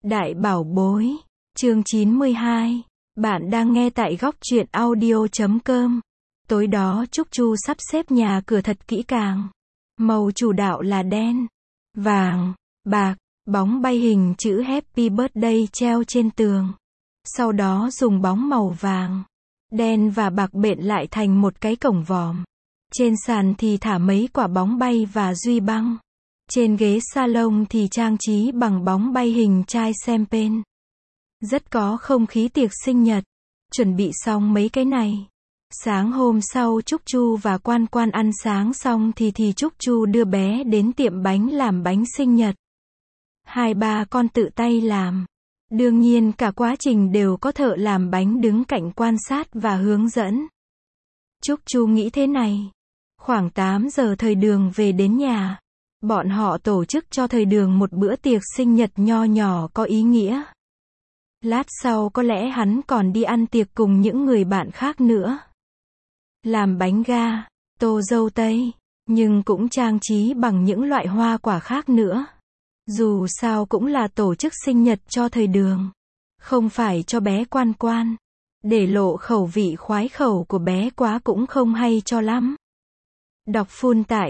Đại bảo bối, chương 92. Bạn đang nghe tại góc truyện audio.com. Tối đó Trúc Chu sắp xếp nhà cửa thật kỹ càng. Màu chủ đạo là đen, vàng, bạc, bóng bay hình chữ Happy Birthday treo trên tường. Sau đó dùng bóng màu vàng, đen và bạc bện lại thành một cái cổng vòm. Trên sàn thì thả mấy quả bóng bay và duy băng. Trên ghế salon thì trang trí bằng bóng bay hình chai champagne. Rất có không khí tiệc sinh nhật. Chuẩn bị xong mấy cái này. Sáng hôm sau Trúc Chu và Quan Quan ăn sáng xong thì Trúc Chu đưa bé đến tiệm bánh làm bánh sinh nhật. Hai ba con tự tay làm. Đương nhiên cả quá trình đều có thợ làm bánh đứng cạnh quan sát và hướng dẫn. Trúc Chu nghĩ thế này. Khoảng 8 giờ Thời Đường về đến nhà. Bọn họ tổ chức cho Thời Đường một bữa tiệc sinh nhật nho nhỏ có ý nghĩa. Lát sau có lẽ hắn còn đi ăn tiệc cùng những người bạn khác nữa. Làm bánh ga, tô dâu tây, nhưng cũng trang trí bằng những loại hoa quả khác nữa. Dù sao cũng là tổ chức sinh nhật cho Thời Đường. Không phải cho bé Quan Quan. Để lộ khẩu vị khoái khẩu của bé quá cũng không hay cho lắm. Đọc full tại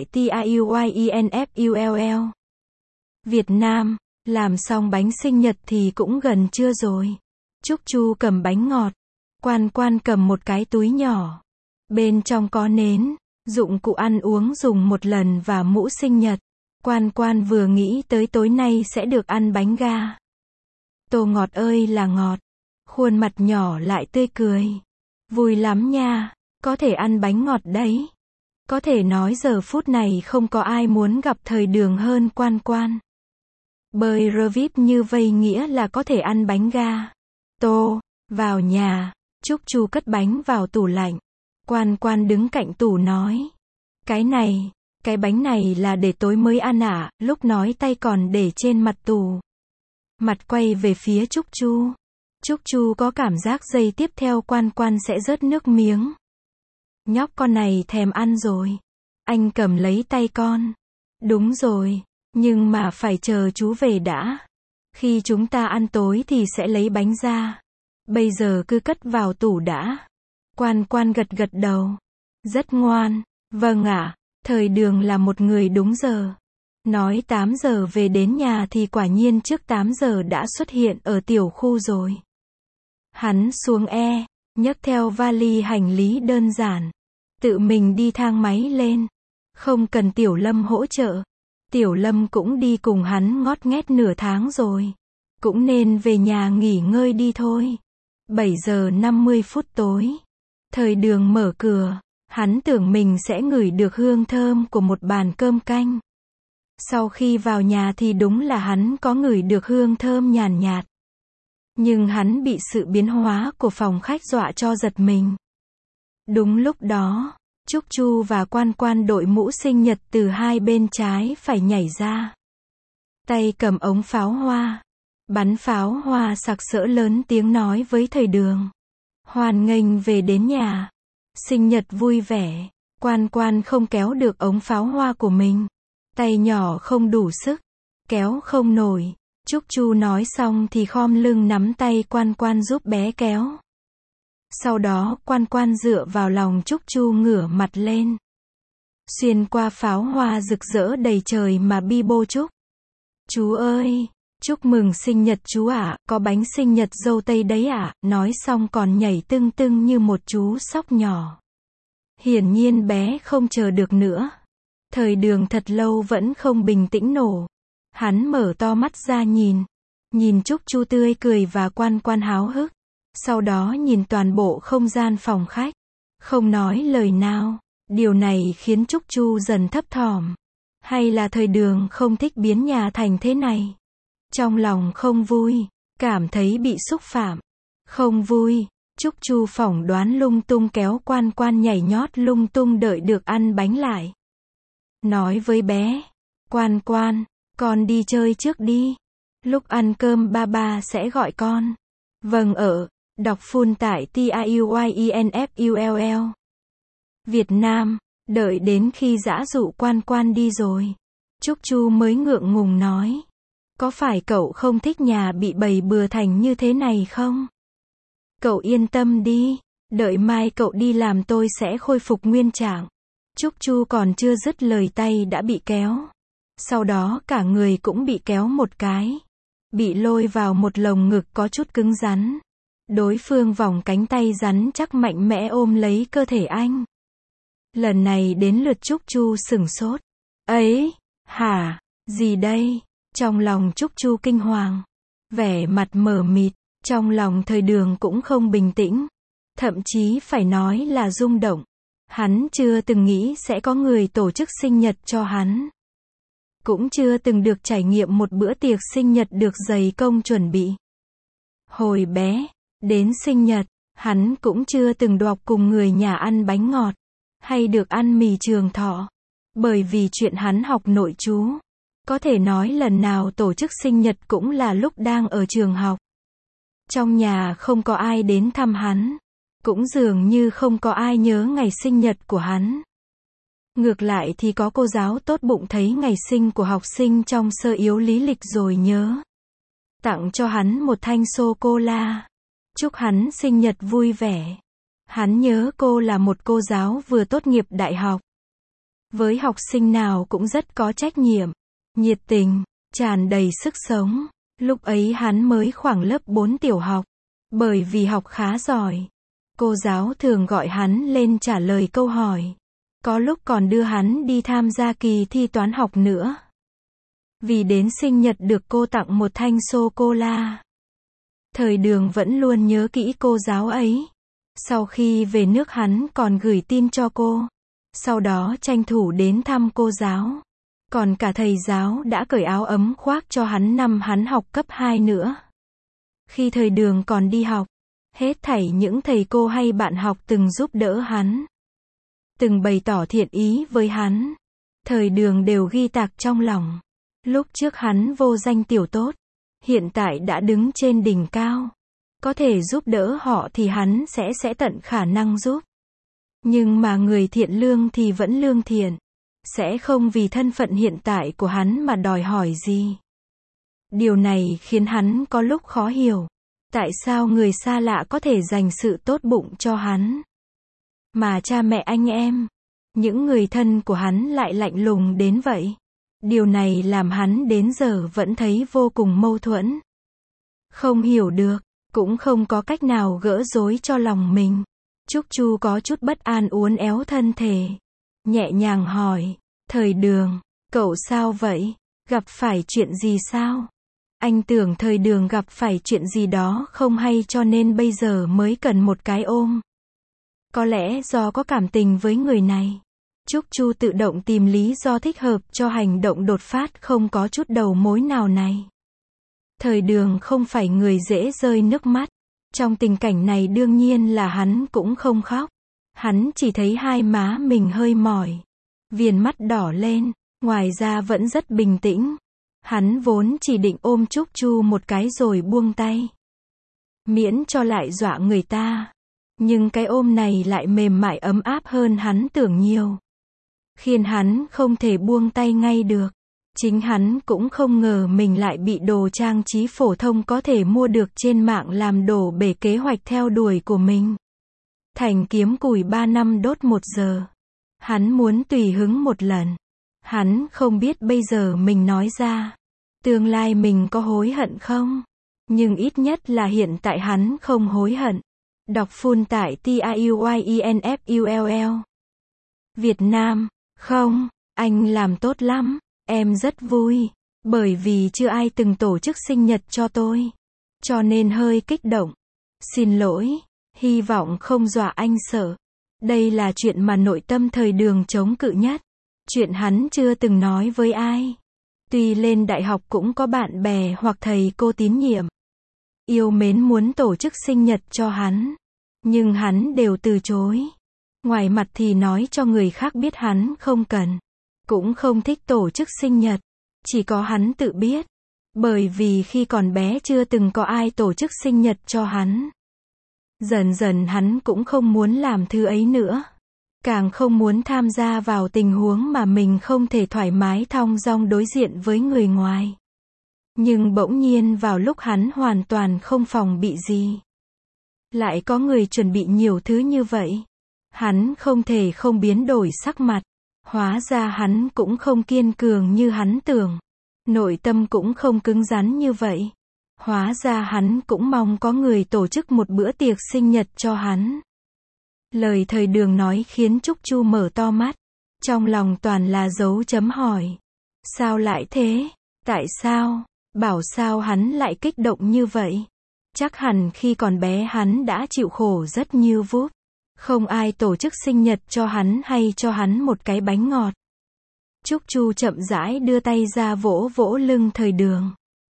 TAUYINFULL. Việt Nam, làm xong bánh sinh nhật thì cũng gần trưa rồi. Trúc Chu cầm bánh ngọt. Quan Quan cầm một cái túi nhỏ. Bên trong có nến, dụng cụ ăn uống dùng một lần và mũ sinh nhật. Quan Quan vừa nghĩ tới tối nay sẽ được ăn bánh ga. Tô ngọt ơi là ngọt. Khuôn mặt nhỏ lại tươi cười. Vui lắm nha, có thể ăn bánh ngọt đấy. Có thể nói giờ phút này không có ai muốn gặp Thời Đường hơn Quan Quan. Bơi revip như vây nghĩa là có thể ăn bánh ga. Tô, vào nhà, Trúc Chu cất bánh vào tủ lạnh. Quan Quan đứng cạnh tủ nói. Cái bánh này là để tối mới ăn ạ, lúc nói tay còn để trên mặt tủ. Mặt quay về phía Trúc Chu. Trúc Chu có cảm giác giây tiếp theo Quan Quan sẽ rớt nước miếng. Nhóc con này thèm ăn rồi. Anh cầm lấy tay con. Đúng rồi, nhưng mà phải chờ chú về đã. Khi chúng ta ăn tối thì sẽ lấy bánh ra. Bây giờ cứ cất vào tủ đã. Quan Quan gật gật đầu. Rất ngoan. Vâng ạ, Thời Đường là một người đúng giờ. Nói 8 giờ về đến nhà thì quả nhiên trước 8 giờ đã xuất hiện ở tiểu khu rồi. Hắn xuống nhấc theo vali hành lý đơn giản. Tự mình đi thang máy lên. Không cần Tiểu Lâm hỗ trợ. Tiểu Lâm cũng đi cùng hắn ngót nghét nửa tháng rồi. Cũng nên về nhà nghỉ ngơi đi thôi. 7 giờ 50 phút tối. Thời Đường mở cửa. Hắn tưởng mình sẽ ngửi được hương thơm của một bàn cơm canh. Sau khi vào nhà thì đúng là hắn có ngửi được hương thơm nhàn nhạt. Nhưng hắn bị sự biến hóa của phòng khách dọa cho giật mình. Đúng lúc đó, Trúc Chu và Quan Quan đội mũ sinh nhật từ hai bên trái phải nhảy ra. Tay cầm ống pháo hoa. Bắn pháo hoa sặc sỡ lớn tiếng nói với Thời Đường. Hoan nghênh về đến nhà. Sinh nhật vui vẻ. Quan Quan không kéo được ống pháo hoa của mình. Tay nhỏ không đủ sức. Kéo không nổi. Trúc Chu nói xong thì khom lưng nắm tay Quan Quan giúp bé kéo. Sau đó Quan Quan dựa vào lòng Trúc Chu ngửa mặt lên. Xuyên qua pháo hoa rực rỡ đầy trời mà bi bô chúc. Chú ơi, chúc mừng sinh nhật chú ạ, có bánh sinh nhật dâu tây đấy ạ, nói xong còn nhảy tưng tưng như một chú sóc nhỏ. Hiển nhiên bé không chờ được nữa. Thời Đường thật lâu vẫn không bình tĩnh nổ. Hắn mở to mắt ra nhìn Trúc Chu tươi cười và Quan Quan háo hức. Sau đó nhìn toàn bộ không gian phòng khách. Không nói lời nào. Điều này khiến Trúc Chu dần thấp thỏm. Hay là Thời Đường không thích biến nhà thành thế này? Trong lòng không vui. Cảm thấy bị xúc phạm. Không vui. Trúc Chu phỏng đoán lung tung kéo Quan Quan nhảy nhót lung tung đợi được ăn bánh lại. Nói với bé. Quan Quan, con đi chơi trước đi. Lúc ăn cơm ba sẽ gọi con. Vâng ạ. Đọc full tại TAUYINFULL. Việt Nam, đợi đến khi dã dụ Quan Quan đi rồi. Trúc Chu mới ngượng ngùng nói. Có phải cậu không thích nhà bị bày bừa thành như thế này không? Cậu yên tâm đi, đợi mai cậu đi làm tôi sẽ khôi phục nguyên trạng. Trúc Chu còn chưa dứt lời tay đã bị kéo. Sau đó cả người cũng bị kéo một cái. Bị lôi vào một lồng ngực có chút cứng rắn. Đối phương vòng cánh tay rắn chắc mạnh mẽ ôm lấy cơ thể anh. Lần này đến lượt Trúc Chu sửng sốt. Ấy, hả, gì đây? Trong lòng Trúc Chu kinh hoàng. Vẻ mặt mờ mịt, trong lòng Thời Đường cũng không bình tĩnh. Thậm chí phải nói là rung động. Hắn chưa từng nghĩ sẽ có người tổ chức sinh nhật cho hắn. Cũng chưa từng được trải nghiệm một bữa tiệc sinh nhật được dày công chuẩn bị. Hồi bé, đến sinh nhật, hắn cũng chưa từng đọc cùng người nhà ăn bánh ngọt, hay được ăn mì trường thọ. Bởi vì chuyện hắn học nội trú. Có thể nói lần nào tổ chức sinh nhật cũng là lúc đang ở trường học. Trong nhà không có ai đến thăm hắn. Cũng dường như không có ai nhớ ngày sinh nhật của hắn. Ngược lại thì có cô giáo tốt bụng thấy ngày sinh của học sinh trong sơ yếu lý lịch rồi nhớ. Tặng cho hắn một thanh sô-cô-la. Chúc hắn sinh nhật vui vẻ. Hắn nhớ cô là một cô giáo vừa tốt nghiệp đại học. Với học sinh nào cũng rất có trách nhiệm, nhiệt tình, tràn đầy sức sống. Lúc ấy hắn mới khoảng lớp 4 tiểu học. Bởi vì học khá giỏi, cô giáo thường gọi hắn lên trả lời câu hỏi. Có lúc còn đưa hắn đi tham gia kỳ thi toán học nữa. Vì đến sinh nhật được cô tặng một thanh sô-cô-la. Thời Đường vẫn luôn nhớ kỹ cô giáo ấy. Sau khi về nước hắn còn gửi tin cho cô. Sau đó tranh thủ đến thăm cô giáo. Còn cả thầy giáo đã cởi áo ấm khoác cho hắn năm hắn học cấp 2 nữa. Khi Thời Đường còn đi học, hết thảy những thầy cô hay bạn học từng giúp đỡ hắn. Từng bày tỏ thiện ý với hắn. Thời Đường đều ghi tạc trong lòng. Lúc trước hắn vô danh tiểu tốt. Hiện tại đã đứng trên đỉnh cao. Có thể giúp đỡ họ thì hắn sẽ tận khả năng giúp. Nhưng mà người thiện lương thì vẫn lương thiện. Sẽ không vì thân phận hiện tại của hắn mà đòi hỏi gì. Điều này khiến hắn có lúc khó hiểu. Tại sao người xa lạ có thể dành sự tốt bụng cho hắn? Mà cha mẹ anh em, những người thân của hắn lại lạnh lùng đến vậy. Điều này làm hắn đến giờ vẫn thấy vô cùng mâu thuẫn. Không hiểu được, cũng không có cách nào gỡ rối cho lòng mình. Trúc Chu có chút bất an uốn éo thân thể. Nhẹ nhàng hỏi, Thời Đường, cậu sao vậy? Gặp phải chuyện gì sao? Anh tưởng Thời Đường gặp phải chuyện gì đó không hay cho nên bây giờ mới cần một cái ôm. Có lẽ do có cảm tình với người này. Trúc Chu tự động tìm lý do thích hợp cho hành động đột phát không có chút đầu mối nào này. Thời Đường không phải người dễ rơi nước mắt. Trong tình cảnh này đương nhiên là hắn cũng không khóc. Hắn chỉ thấy hai má mình hơi mỏi. Viền mắt đỏ lên, ngoài ra vẫn rất bình tĩnh. Hắn vốn chỉ định ôm Trúc Chu một cái rồi buông tay. Miễn cho lại dọa người ta. Nhưng cái ôm này lại mềm mại ấm áp hơn hắn tưởng nhiều. Khiến hắn không thể buông tay ngay được. Chính hắn cũng không ngờ mình lại bị đồ trang trí phổ thông có thể mua được trên mạng làm đổ bể kế hoạch theo đuổi của mình. Thành kiếm củi 3 năm đốt 1 giờ. Hắn muốn tùy hứng một lần. Hắn không biết bây giờ mình nói ra. Tương lai mình có hối hận không? Nhưng ít nhất là hiện tại hắn không hối hận. Đọc full tại TAUYINFULL. Việt Nam, không, anh làm tốt lắm. Em rất vui. Bởi vì chưa ai từng tổ chức sinh nhật cho tôi. Cho nên hơi kích động. Xin lỗi. Hy vọng không dọa anh sợ. Đây là chuyện mà nội tâm Thời Đường chống cự nhất. Chuyện hắn chưa từng nói với ai. Tuy lên đại học cũng có bạn bè hoặc thầy cô tín nhiệm. Yêu mến muốn tổ chức sinh nhật cho hắn. Nhưng hắn đều từ chối. Ngoài mặt thì nói cho người khác biết hắn không cần. Cũng không thích tổ chức sinh nhật. Chỉ có hắn tự biết. Bởi vì khi còn bé chưa từng có ai tổ chức sinh nhật cho hắn. Dần dần hắn cũng không muốn làm thứ ấy nữa. Càng không muốn tham gia vào tình huống mà mình không thể thoải mái thong dong đối diện với người ngoài. Nhưng bỗng nhiên vào lúc hắn hoàn toàn không phòng bị gì, lại có người chuẩn bị nhiều thứ như vậy. Hắn không thể không biến đổi sắc mặt. Hóa ra hắn cũng không kiên cường như hắn tưởng. Nội tâm cũng không cứng rắn như vậy. Hóa ra hắn cũng mong có người tổ chức một bữa tiệc sinh nhật cho hắn. Lời Thời Đường nói khiến Trúc Chu mở to mắt. Trong lòng toàn là dấu chấm hỏi. Sao lại thế? Tại sao? Bảo sao hắn lại kích động như vậy? Chắc hẳn khi còn bé hắn đã chịu khổ rất nhiều vút. Không ai tổ chức sinh nhật cho hắn hay cho hắn một cái bánh ngọt. Trúc Chu chậm rãi đưa tay ra vỗ vỗ lưng Thời Đường.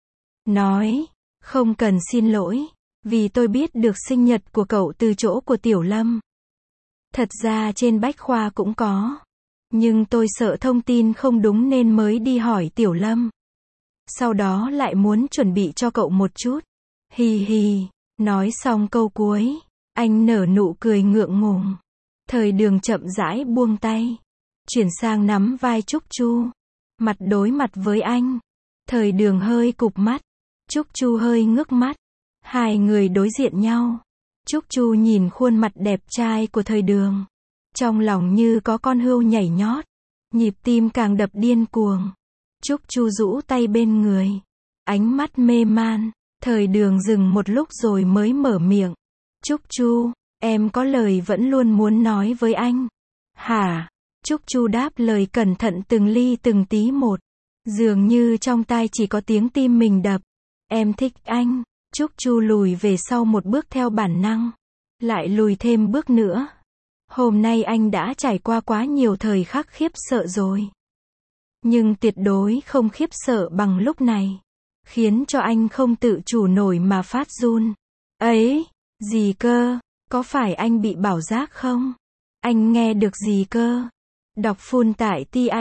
Nói, không cần xin lỗi, vì tôi biết được sinh nhật của cậu từ chỗ của Tiểu Lâm. Thật ra trên Bách Khoa cũng có. Nhưng tôi sợ thông tin không đúng nên mới đi hỏi Tiểu Lâm. Sau đó lại muốn chuẩn bị cho cậu một chút. Hì hì, nói xong câu cuối, anh nở nụ cười ngượng ngùng. Thời Đường chậm rãi buông tay, chuyển sang nắm vai Trúc Chu, mặt đối mặt với anh. Thời Đường hơi cụp mắt, Trúc Chu hơi ngước mắt. Hai người đối diện nhau. Trúc Chu nhìn khuôn mặt đẹp trai của Thời Đường, trong lòng như có con hươu nhảy nhót, nhịp tim càng đập điên cuồng. Trúc Chu rũ tay bên người, ánh mắt mê man. Thời Đường dừng một lúc rồi mới mở miệng. Trúc Chu, em có lời vẫn luôn muốn nói với anh. Hả? Trúc Chu đáp lời cẩn thận từng ly từng tí một. Dường như trong tai chỉ có tiếng tim mình đập. Em thích anh. Trúc Chu lùi về sau một bước theo bản năng. Lại lùi thêm bước nữa. Hôm nay anh đã trải qua quá nhiều thời khắc khiếp sợ rồi. Nhưng tuyệt đối không khiếp sợ bằng lúc này. Khiến cho anh không tự chủ nổi mà phát run. Ấy, gì cơ? Có phải anh bị bảo giác không? Anh nghe được gì cơ? Đọc full tại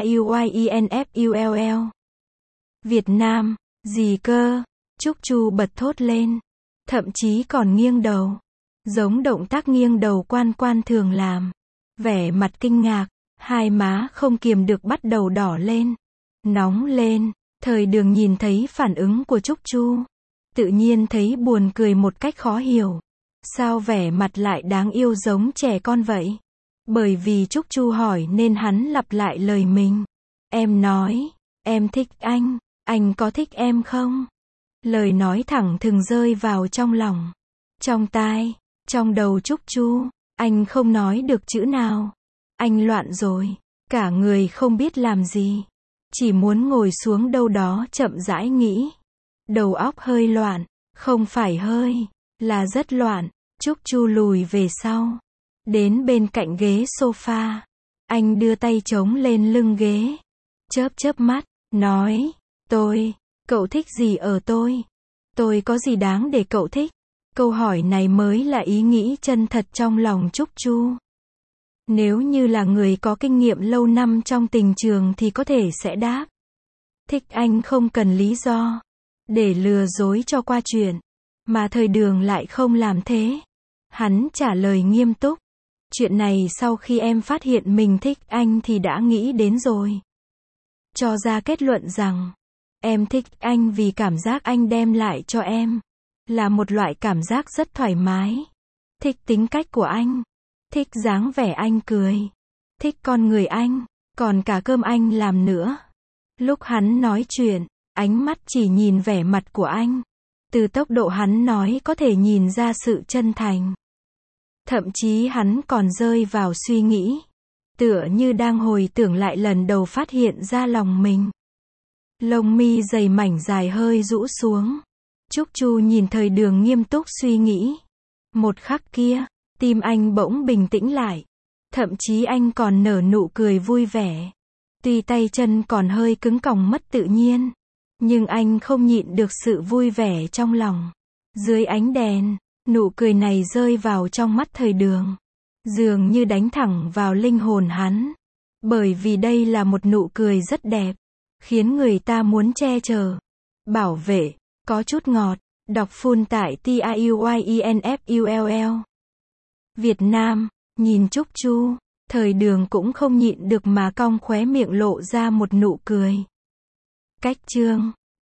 TAUYINFULL. Việt Nam, gì cơ? Trúc Chu bật thốt lên. Thậm chí còn nghiêng đầu. Giống động tác nghiêng đầu quan quan thường làm. Vẻ mặt kinh ngạc, hai má không kiềm được bắt đầu đỏ lên. Nóng lên. Thời Đường nhìn thấy phản ứng của Trúc Chu. Tự nhiên thấy buồn cười một cách khó hiểu. Sao vẻ mặt lại đáng yêu giống trẻ con vậy? Bởi vì Trúc Chu hỏi nên hắn lặp lại lời mình. Em nói, em thích anh có thích em không? Lời nói thẳng thừng rơi vào trong lòng, trong tai, trong đầu Trúc Chu. Anh không nói được chữ nào. Anh loạn rồi, cả người không biết làm gì. Chỉ muốn ngồi xuống đâu đó chậm rãi nghĩ. Đầu óc hơi loạn, không phải hơi, là rất loạn. Trúc Chu lùi về sau, đến bên cạnh ghế sofa. Anh đưa tay chống lên lưng ghế, chớp chớp mắt, nói, cậu thích gì ở tôi? Tôi có gì đáng để cậu thích? Câu hỏi này mới là ý nghĩ chân thật trong lòng Trúc Chu. Nếu như là người có kinh nghiệm lâu năm trong tình trường thì có thể sẽ đáp. Thích anh không cần lý do, để lừa dối cho qua chuyện. Mà Thời Đường lại không làm thế. Hắn trả lời nghiêm túc. Chuyện này sau khi em phát hiện mình thích anh thì đã nghĩ đến rồi. Cho ra kết luận rằng, em thích anh vì cảm giác anh đem lại cho em. Là một loại cảm giác rất thoải mái. Thích tính cách của anh. Thích dáng vẻ anh cười. Thích con người anh. Còn cả cơm anh làm nữa. Lúc hắn nói chuyện, ánh mắt chỉ nhìn vẻ mặt của anh. Từ tốc độ hắn nói có thể nhìn ra sự chân thành. Thậm chí hắn còn rơi vào suy nghĩ. Tựa như đang hồi tưởng lại lần đầu phát hiện ra lòng mình. Lông mi dày mảnh dài hơi rũ xuống. Trúc Chu nhìn Thời Đường nghiêm túc suy nghĩ. Một khắc kia, tim anh bỗng bình tĩnh lại. Thậm chí anh còn nở nụ cười vui vẻ. Tuy tay chân còn hơi cứng còng mất tự nhiên. Nhưng anh không nhịn được sự vui vẻ trong lòng. Dưới ánh đèn, nụ cười này rơi vào trong mắt Thời Đường. Dường như đánh thẳng vào linh hồn hắn. Bởi vì đây là một nụ cười rất đẹp. Khiến người ta muốn che chở, bảo vệ, có chút ngọt. Đọc full tại TAUYINFULL. Việt Nam, nhìn Trúc Chu, Thời Đường cũng không nhịn được mà cong khóe miệng lộ ra một nụ cười. Cách chương